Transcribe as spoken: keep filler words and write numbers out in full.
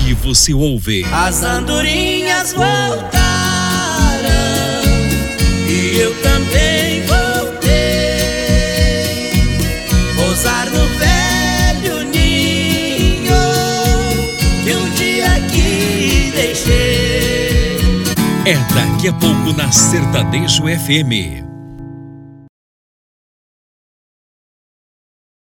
Aqui você ouve. As andorinhas voltaram e eu também voltei. Pousar no velho ninho que um dia aqui deixei. É daqui a pouco na Sertanejo F M.